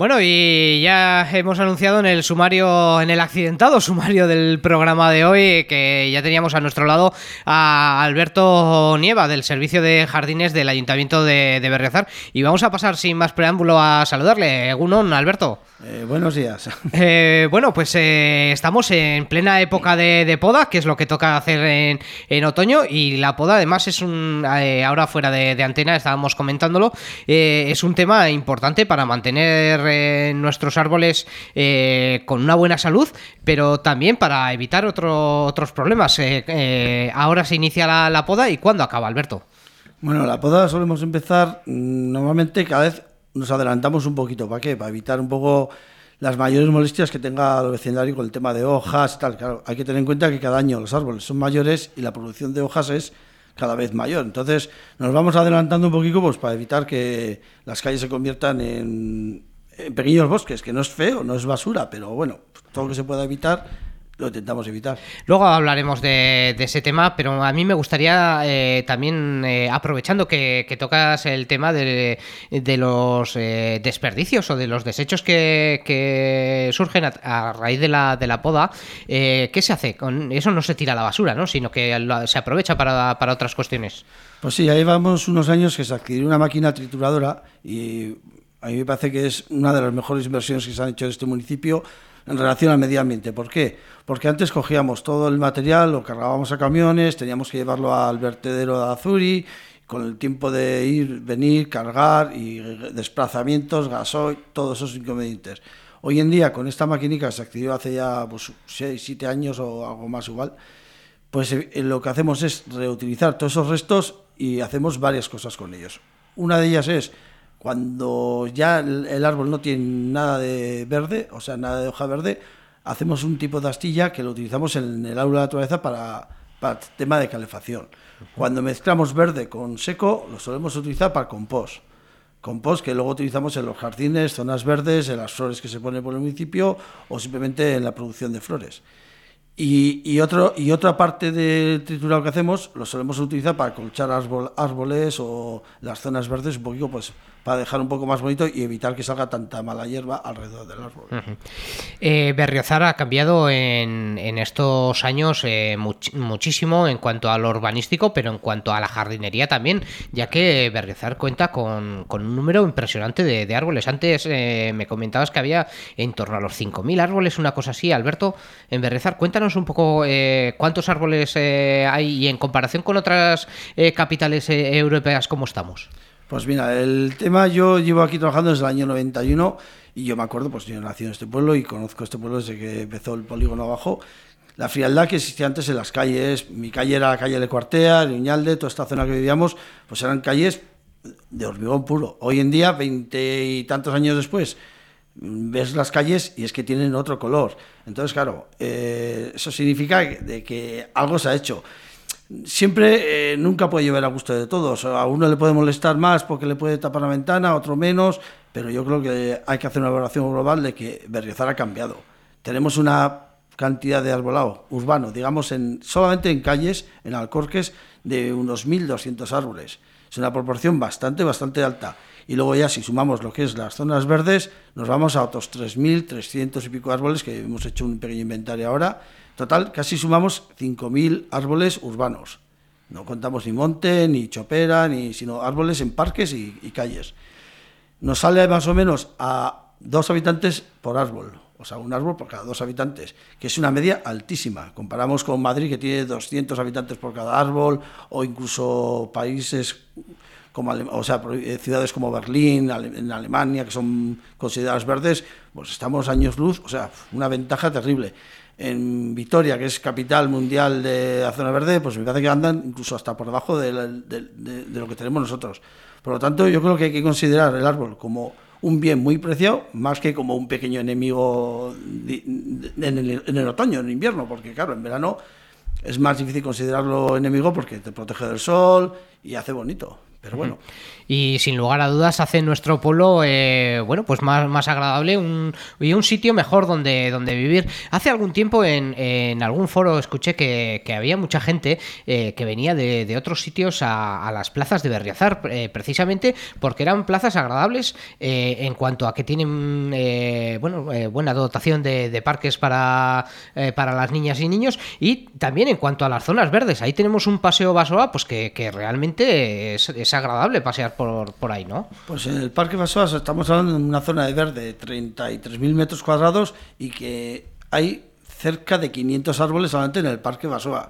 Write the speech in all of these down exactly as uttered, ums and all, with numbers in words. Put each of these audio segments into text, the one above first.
Bueno, y ya hemos anunciado en el sumario, en el accidentado sumario del programa de hoy, que ya teníamos a nuestro lado a Alberto Nieva, del Servicio de Jardines del Ayuntamiento de, de Berriozar. Y vamos a pasar sin más preámbulo a saludarle. Egunon, Alberto. Eh, buenos días. Eh, bueno, pues eh, estamos en plena época de, de poda, que es lo que toca hacer en, en otoño, y la poda además es un, eh, ahora fuera de, de antena estábamos comentándolo, eh, es un tema importante para mantener eh, nuestros árboles eh, con una buena salud, pero también para evitar otro, otros problemas. Eh, eh, ahora se inicia la, la poda, ¿y cuándo acaba, Alberto? Bueno, la poda solemos empezar, normalmente cada vez nos adelantamos un poquito. ¿Para qué? Para evitar un poco las mayores molestias que tenga el vecindario con el tema de hojas y tal. Claro, hay que tener en cuenta que cada año los árboles son mayores y la producción de hojas es cada vez mayor. Entonces nos vamos adelantando un poquito, pues, para evitar que las calles se conviertan en, en pequeños bosques, que no es feo, no es basura, pero bueno, todo lo que se pueda evitar lo intentamos evitar. Luego hablaremos de, de ese tema, pero a mí me gustaría eh, también, eh, aprovechando que, que tocas el tema de, de los eh, desperdicios o de los desechos que, que surgen a, a raíz de la, de la poda, eh, ¿qué se hace? Con eso no se tira a la basura, ¿no? Sino que lo, se aprovecha para, para otras cuestiones. Pues sí, ahí vamos unos años que se adquirió una máquina trituradora y a mí me parece que es una de las mejores inversiones que se han hecho en este municipio en relación al medio ambiente. ¿Por qué? Porque antes cogíamos todo el material, lo cargábamos a camiones, teníamos que llevarlo al vertedero de Azuri, con el tiempo de ir, venir, cargar y desplazamientos, gasoil, todos esos inconvenientes. Hoy en día, con esta maquinica que se activó hace ya pues, seis, siete años o algo más igual, pues eh, lo que hacemos es reutilizar todos esos restos y hacemos varias cosas con ellos. Una de ellas es cuando ya el árbol no tiene nada de verde, o sea, nada de hoja verde, hacemos un tipo de astilla que lo utilizamos en el aula de la naturaleza para, para el tema de calefacción. Cuando mezclamos verde con seco, lo solemos utilizar para compost. Compost que luego utilizamos en los jardines, zonas verdes, en las flores que se ponen por el municipio o simplemente en la producción de flores. Y, y, otro, y otra parte del triturado que hacemos lo solemos utilizar para colchar árbol, árboles o las zonas verdes un poquito, pues para dejar un poco más bonito y evitar que salga tanta mala hierba alrededor del árbol. Uh-huh. eh, Berriozar ha cambiado en, en estos años eh, much, muchísimo en cuanto a lo urbanístico, pero en cuanto a la jardinería también, ya que Berriozar cuenta con, con un número impresionante de, de árboles. Antes eh, me comentabas que había en torno a los cinco mil árboles, una cosa así. Alberto, en Berriozar, cuéntanos un poco eh, cuántos árboles eh, hay y en comparación con otras eh, capitales eh, europeas, ¿cómo estamos? Pues mira, el tema, yo llevo aquí trabajando desde el año noventa y uno y yo me acuerdo, pues yo nací en este pueblo y conozco este pueblo desde que empezó el polígono abajo. La frialdad que existía antes en las calles, mi calle era la calle de Cuartea, de Uñalde, toda esta zona que vivíamos, pues eran calles de hormigón puro. Hoy en día, veinte y tantos años después, ves las calles y es que tienen otro color. Entonces, claro, eh, eso significa de que algo se ha hecho. Siempre, eh, nunca puede llevar a gusto de todos. A uno le puede molestar más porque le puede tapar la ventana, a otro menos, pero yo creo que hay que hacer una evaluación global de que Berriozar ha cambiado. Tenemos una cantidad de arbolado urbano, digamos, en, solamente en calles, en Alcorques, de unos mil doscientos árboles. Es una proporción bastante, bastante alta. Y luego ya, si sumamos lo que es las zonas verdes, nos vamos a otros tres mil trescientos y pico árboles, que hemos hecho un pequeño inventario ahora. Total, casi sumamos cinco mil árboles urbanos. No contamos ni monte, ni chopera, ni, sino árboles en parques y, y calles. Nos sale más o menos a dos habitantes por árbol, o sea, un árbol por cada dos habitantes, que es una media altísima. Comparamos con Madrid, que tiene doscientos habitantes por cada árbol, o incluso países como, o sea, ciudades como Berlín, en Alemania, que son consideradas verdes, pues estamos años luz, o sea, una ventaja terrible. En Vitoria, que es capital mundial de la zona verde, pues me parece que andan incluso hasta por debajo de, la, de, de, de lo que tenemos nosotros. Por lo tanto, yo creo que hay que considerar el árbol como un bien muy preciado, más que como un pequeño enemigo en el, en el otoño, en el invierno, porque claro, en verano es más difícil considerarlo enemigo porque te protege del sol y hace bonito. pero bueno. Y sin lugar a dudas hace nuestro pueblo eh, bueno, pues más, más agradable un, y un sitio mejor donde, donde vivir. Hace algún tiempo en, en algún foro escuché que, que había mucha gente eh, que venía de, de otros sitios a, a las plazas de Berriozar, eh, precisamente porque eran plazas agradables eh, en cuanto a que tienen eh, bueno, eh, buena dotación de, de parques para, eh, para las niñas y niños, y también en cuanto a las zonas verdes. Ahí tenemos un paseo Basoa pues que, que realmente es, es agradable pasear por, por ahí, ¿no? Pues en el Parque Basoa estamos hablando de una zona de verde de treinta y tres mil metros cuadrados y que hay cerca de quinientos árboles solamente en el Parque Basoa.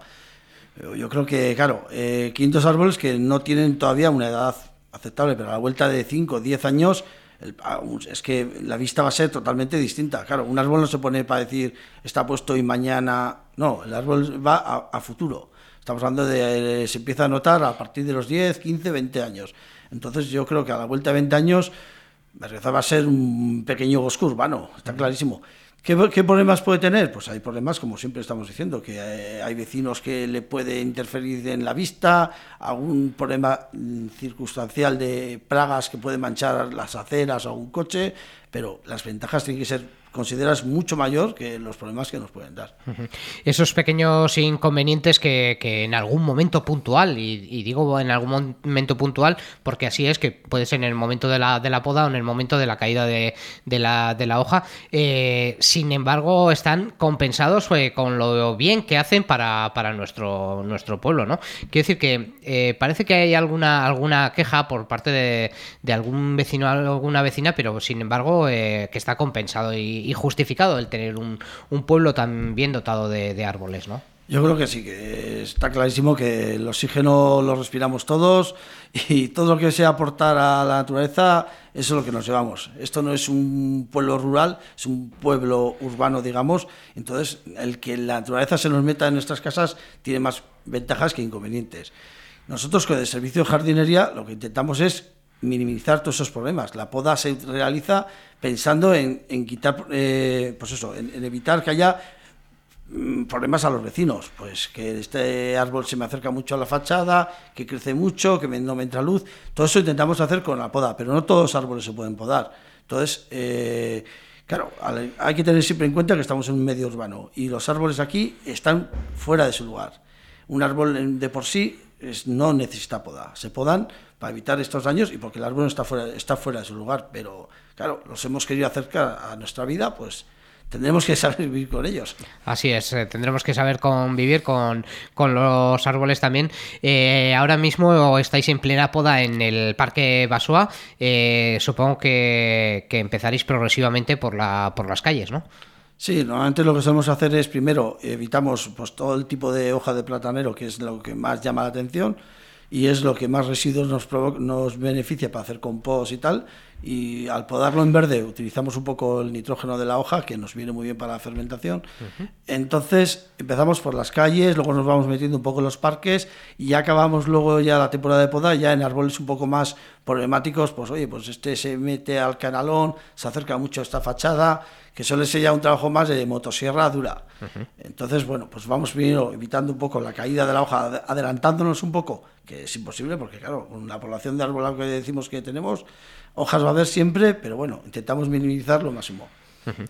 Yo creo que, claro, eh, quinientos árboles que no tienen todavía una edad aceptable, pero a la vuelta de cinco o diez años el, es que la vista va a ser totalmente distinta. Claro, un árbol no se pone para decir está puesto y mañana... No, el árbol va a, a futuro. Estamos hablando de... se empieza a notar a partir de los diez, quince, veinte años. Entonces yo creo que a la vuelta de veinte años Berriozar va a ser un pequeño bosque urbano, está clarísimo. ¿Qué, ¿Qué problemas puede tener? Pues hay problemas, como siempre estamos diciendo, que hay, hay vecinos que le puede interferir en la vista, algún problema mm, circunstancial de plagas que puede manchar las aceras o un coche, pero las ventajas tienen que ser consideradas mucho mayor que los problemas que nos pueden dar. Uh-huh. Esos pequeños inconvenientes que, que en algún momento puntual, y, y digo en algún momento puntual porque así es, que puede ser en el momento de la, de la poda o en el momento de la caída de, de, la, de la hoja, eh, sin embargo están compensados eh, con lo bien que hacen para, para nuestro, nuestro pueblo, ¿no? Quiero decir que eh, parece que hay alguna, alguna queja por parte de, de algún vecino o alguna vecina, pero sin embargo eh, que está compensado y y justificado el tener un, un pueblo tan bien dotado de, de árboles, ¿no? Yo creo que sí, que está clarísimo que el oxígeno lo respiramos todos y todo lo que sea aportar a la naturaleza, eso es lo que nos llevamos. Esto no es un pueblo rural, es un pueblo urbano, digamos. Entonces, el que la naturaleza se nos meta en nuestras casas tiene más ventajas que inconvenientes. Nosotros con el servicio de jardinería lo que intentamos es minimizar todos esos problemas. La poda se realiza pensando en, en quitar, eh, pues eso, en, en evitar que haya mm, problemas a los vecinos, pues que este árbol se me acerca mucho a la fachada, que crece mucho, que no me entra luz. Todo eso intentamos hacer con la poda, pero no todos los árboles se pueden podar. Entonces, eh, claro, hay que tener siempre en cuenta que estamos en un medio urbano y los árboles aquí están fuera de su lugar. Un árbol de por sí es, no necesita poda, se podan para evitar estos daños y porque el árbol está fuera, está fuera de su lugar, pero claro, los hemos querido acercar a nuestra vida, pues tendremos que saber vivir con ellos. Así es, eh, tendremos que saber convivir con, con los árboles también. Eh, ahora mismo estáis en plena poda en el Parque Basoa, eh, supongo que, que empezaréis progresivamente por, la, por las calles, ¿no? Sí, normalmente lo que solemos hacer es, primero, evitamos pues, todo el tipo de hoja de platanero, que es lo que más llama la atención, y es lo que más residuos nos, provoca, nos beneficia para hacer compost y tal, y al podarlo en verde utilizamos un poco el nitrógeno de la hoja, que nos viene muy bien para la fermentación. Uh-huh. Entonces empezamos por las calles, luego nos vamos metiendo un poco en los parques, y ya acabamos luego ya la temporada de poda, ya en árboles un poco más problemáticos, pues oye, pues este se mete al canalón, se acerca mucho a esta fachada, que suele ser ya un trabajo más de motosierra dura. Uh-huh. Entonces, bueno, pues vamos primero evitando un poco la caída de la hoja, adelantándonos un poco, que es imposible, porque claro, con la población de arbolado que decimos que tenemos, hojas va a haber siempre, pero bueno, intentamos minimizar lo máximo. Uh-huh.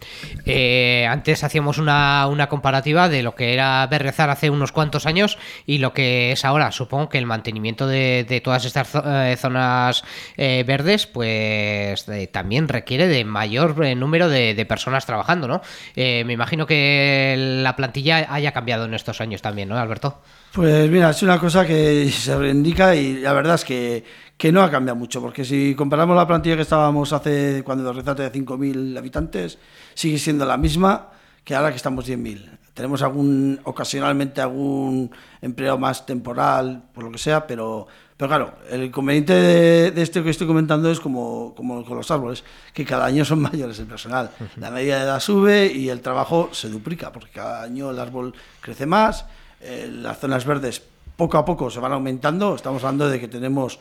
Eh, antes hacíamos una, una comparativa de lo que era Berriozar hace unos cuantos años y lo que es ahora. Supongo que el mantenimiento de, de todas estas eh, zonas eh, verdes pues eh, también requiere de mayor eh, número de, de personas trabajando, ¿no? Eh, me imagino que la plantilla haya cambiado en estos años también, ¿no, Alberto? Pues mira, es una cosa que se reivindica y la verdad es que, que no ha cambiado mucho, porque si comparamos la plantilla que estábamos hace cuando Berriozar tenía cinco mil habitantes, sigue siendo la misma que ahora que estamos diez mil. Tenemos algún ocasionalmente algún empleado más temporal, por lo que sea, pero, pero claro, el inconveniente de, de esto que estoy comentando es como, como con los árboles, que cada año son mayores el personal. La media de edad sube y el trabajo se duplica, porque cada año el árbol crece más. Eh, las zonas verdes poco a poco se van aumentando. Estamos hablando de que tenemos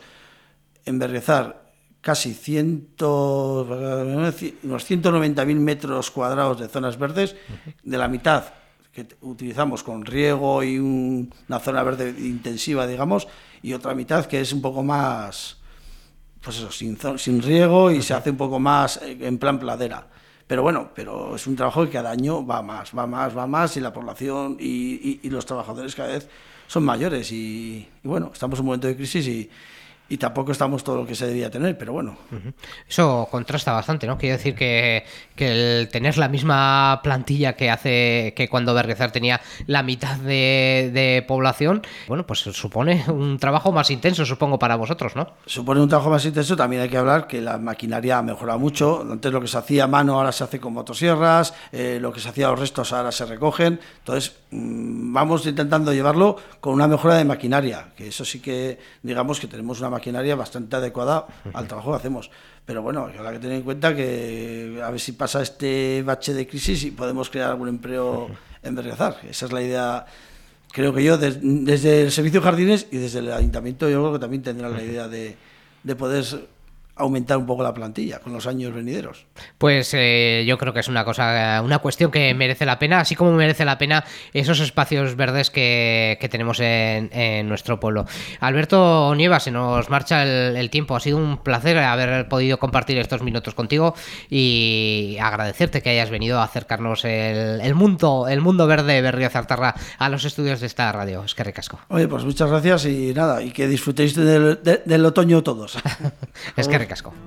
en Berriozar casi ciento, unos ciento noventa mil metros cuadrados de zonas verdes, de la mitad que utilizamos con riego y un, una zona verde intensiva, digamos, y otra mitad que es un poco más, pues eso, sin, sin riego y uh-huh. se hace un poco más en plan pladera. Pero bueno, pero es un trabajo que cada año va más, va más, va más, y la población y, y, y los trabajadores cada vez son mayores y, y bueno, estamos en un momento de crisis y, y tampoco estamos todo lo que se debía tener, pero bueno. Uh-huh. Eso contrasta bastante, ¿no? Quiero decir que, que el tener la misma plantilla que hace que cuando Berriozar tenía la mitad de, de población, bueno, pues supone un trabajo más intenso, supongo, para vosotros, ¿no? Supone un trabajo más intenso. También hay que hablar que la maquinaria ha mejorado mucho. Antes lo que se hacía a mano ahora se hace con motosierras, eh, lo que se hacía a los restos ahora se recogen. Entonces, mmm, vamos intentando llevarlo con una mejora de maquinaria, que eso sí que, digamos que tenemos una maquinaria maquinaria bastante adecuada al trabajo que hacemos. Pero bueno, habrá que tener en cuenta que a ver si pasa este bache de crisis y podemos crear algún empleo en Berriozar. Esa es la idea, creo que yo, de, desde el Servicio de Jardines y desde el Ayuntamiento, yo creo que también tendrán la idea de, de poder aumentar un poco la plantilla con los años venideros. Pues eh, yo creo que es una cosa, una cuestión que merece la pena, así como merece la pena esos espacios verdes que, que tenemos en, en nuestro pueblo. Alberto Nieva, se nos marcha el, el tiempo. Ha sido un placer haber podido compartir estos minutos contigo y agradecerte que hayas venido a acercarnos el, el mundo, el mundo verde de Berriozar-Tarra a los estudios de esta radio. Es que ricasco. Oye, pues muchas gracias y nada, y que disfrutéis del, de, del otoño todos. Es que ricasco.